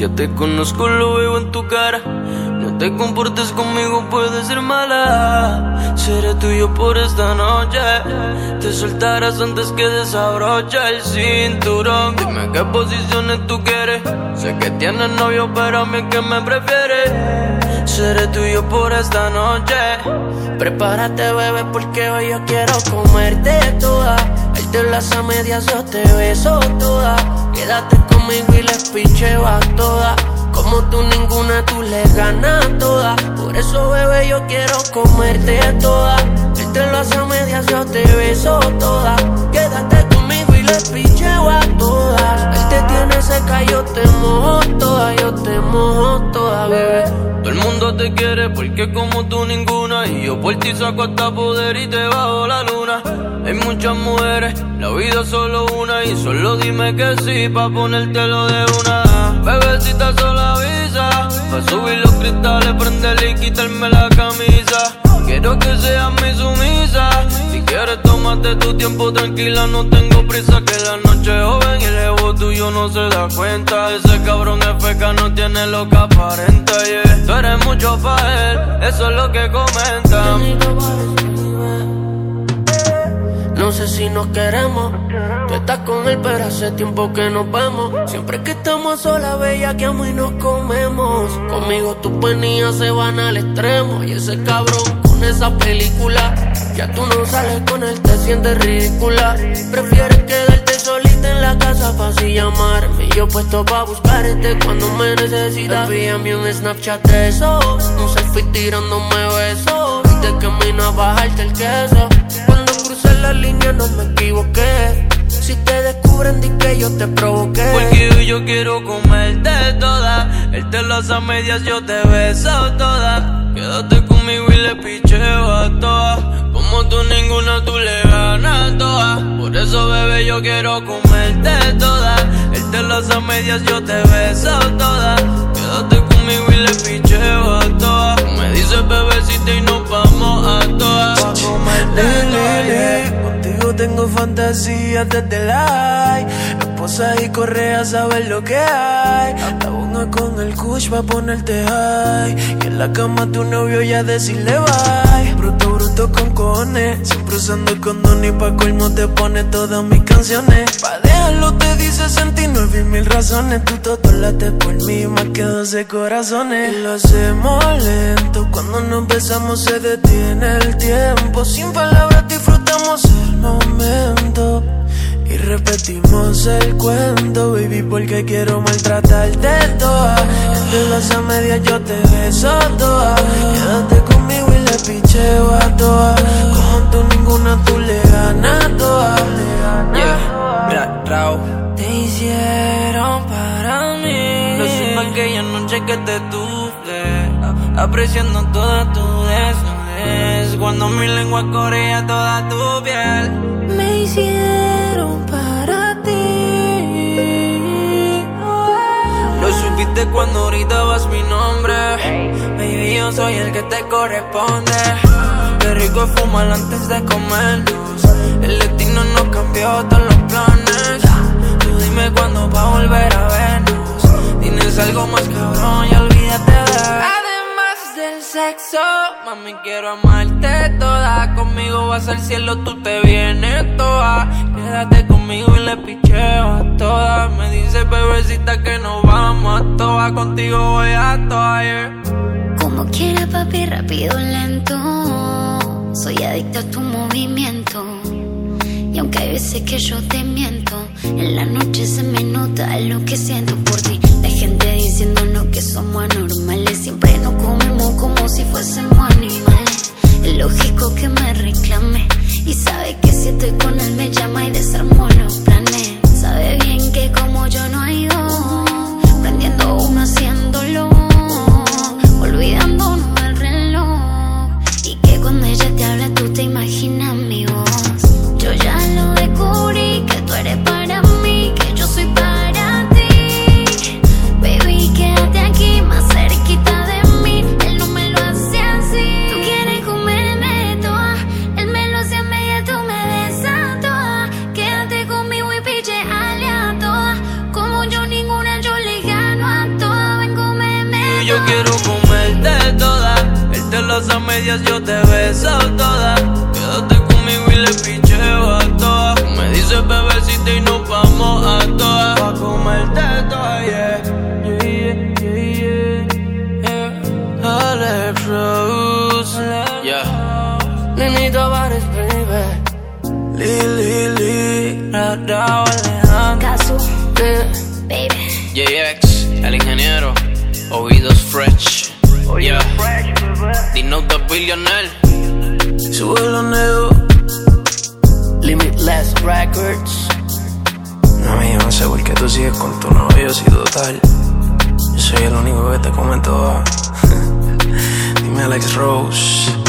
Ya te conozco, lo veo en tu cara. No te comportes conmigo, puedes ser mala. Seré tuyo por esta noche. Te soltarás antes que desabroche el cinturón. Dime qué posiciones tú quieres. Sé que tienes novio, pero a mí es que me prefieres. Seré tuyo por esta noche. Prepárate, bebé, porque hoy yo quiero comerte toda. Él te las a medias, yo te beso toda. Quédate conmigo y les picheo a todas. Como tú ninguna, tú le ganas toda. Por eso, bebé, yo quiero comerte toda. Él te lo hace a medias, yo te beso toda. Quédate conmigo y le picheo a todas. Él te tiene seca, yo te mojo toda. Yo te mojo toda, bebé. Todo el mundo te quiere porque como tú ninguna. Y yo por ti saco hasta poder y te bajo la luna. Hay muchas mujeres, la vida es solo una. Y solo dime que sí pa' ponértelo de una. Bebecita sola avisa, pa' subir los cristales, prenderle y quitarme la camisa. Quiero que seas mi sumisa. Si quieres tómate tu tiempo tranquila, no tengo prisa. Que la noche es joven y el ego tuyo no se da cuenta. Ese cabrón es feca, no tiene lo que aparenta, yeah. Tú eres mucho pa' él, eso es lo que comentan. No sé si nos queremos. Tú estás con él, pero hace tiempo que nos vemos. Siempre que estamos solas, bellaqueamos y nos comemos. Conmigo tus penías se van al extremo. Y ese cabrón con esa película, ya tú no sales con él, te sientes ridícula. Prefieres quedarte solita en la casa pa' así llamarme. Y yo puesto pa' buscarte cuando me necesitas. Envíame un Snapchat de eso, un selfie tirándome besos. Y te camino a bajarte el queso. Cuando crucé la línea no me equivoqué. Si te descubren di que yo te provoqué. Porque yo quiero comerte toda. Él te lo hace a medias, yo te beso toda. Quédate conmigo y le picheo a todas. Como tú ninguna, tú le ganas todas. Por eso, bebé, yo quiero comerte toda. Él te lo hace a medias, yo te beso toda. Quédate conmigo y le picheo a todas. Me dices bebecita y nos vamos a todas. Pa' comerte toda. Contigo tengo fantasías desde la esposas y correas, sabes lo que hay. La bonga con el kush pa' ponerte high. Y en la cama tu novio ya decirle bye. Bruto con cojones, siempre usando condón y pa' colmo te pone todas mis canciones. Pa' dejarlo te dice 69.000 razones. Tú todo late por mí más que 12 corazones. Y lo hacemos lento, cuando nos besamos se detiene el tiempo. Sin palabras disfrutamos el momento. Y repetimos el cuento, baby, porque quiero maltratarte toda. Entre las a medias yo te beso toda. Quédate conmigo y le picheo a todas. Como tú ninguna, tú le ganas toda. Yeah, Rao. Te hicieron para mí. Lo supo aquella noche que te tuve, apreciando toda tu desnudez. Cuando mi lengua corría toda tu piel. Me hicieron para ti. Lo supiste cuando gritabas mi nombre. Baby, yo soy el que te corresponde. Qué rico es fumar antes de comernos. El destino nos cambió todos los planes. Tú dime cuándo va a volver a vernos. Tienes algo más cabrón y olvídate de... Del sexo, mami, quiero amarte toda. Conmigo vas al cielo, tú te vienes toda. Quédate conmigo y le picheo a todas. Me dice bebecita que nos vamos a todas. Contigo voy a todas, yeah. Como quiera, papi, rápido, lento. Soy adicta a tu movimiento. Y aunque hay veces que yo te miento, en la noche se me nota lo que siento por ti. La gente diciéndonos que somos anormales. Siempre nos comemos como si fuésemos animales. Es lógico que me reclame. Y sabe que si estoy con él me llama y desarmo los planes. Sabe bien que como yo no hay dos. Prendiendo uno, haciéndolo, olvidándonos del reloj. Y que cuando ella te habla tú te imaginas mi voz. Yo ya lo descubrí, que tú eres para mí, que yo soy para ti. Baby, quédate aquí más cerquita de mí. Él no me lo hace así. Tú quieres comerme toda, medias yo te he besado toda. Quédate conmigo y le picheo a todas. Tú me dices bebecita y nos vamos a todas. Pa' comerte toda, yeah. Alex Rose, yeah. Nini Tavares, baby. Lili, Radao, Alejandro. Casu, Yeah. baby. JX, el ingeniero. Oídos fresh. Yeah. Dino the billionaire. Súbelo, Neo. Limitless Records. No, yo no sé por qué tú sigues con tu novio si total yo soy el único que te come toda. Dime Alex Rose.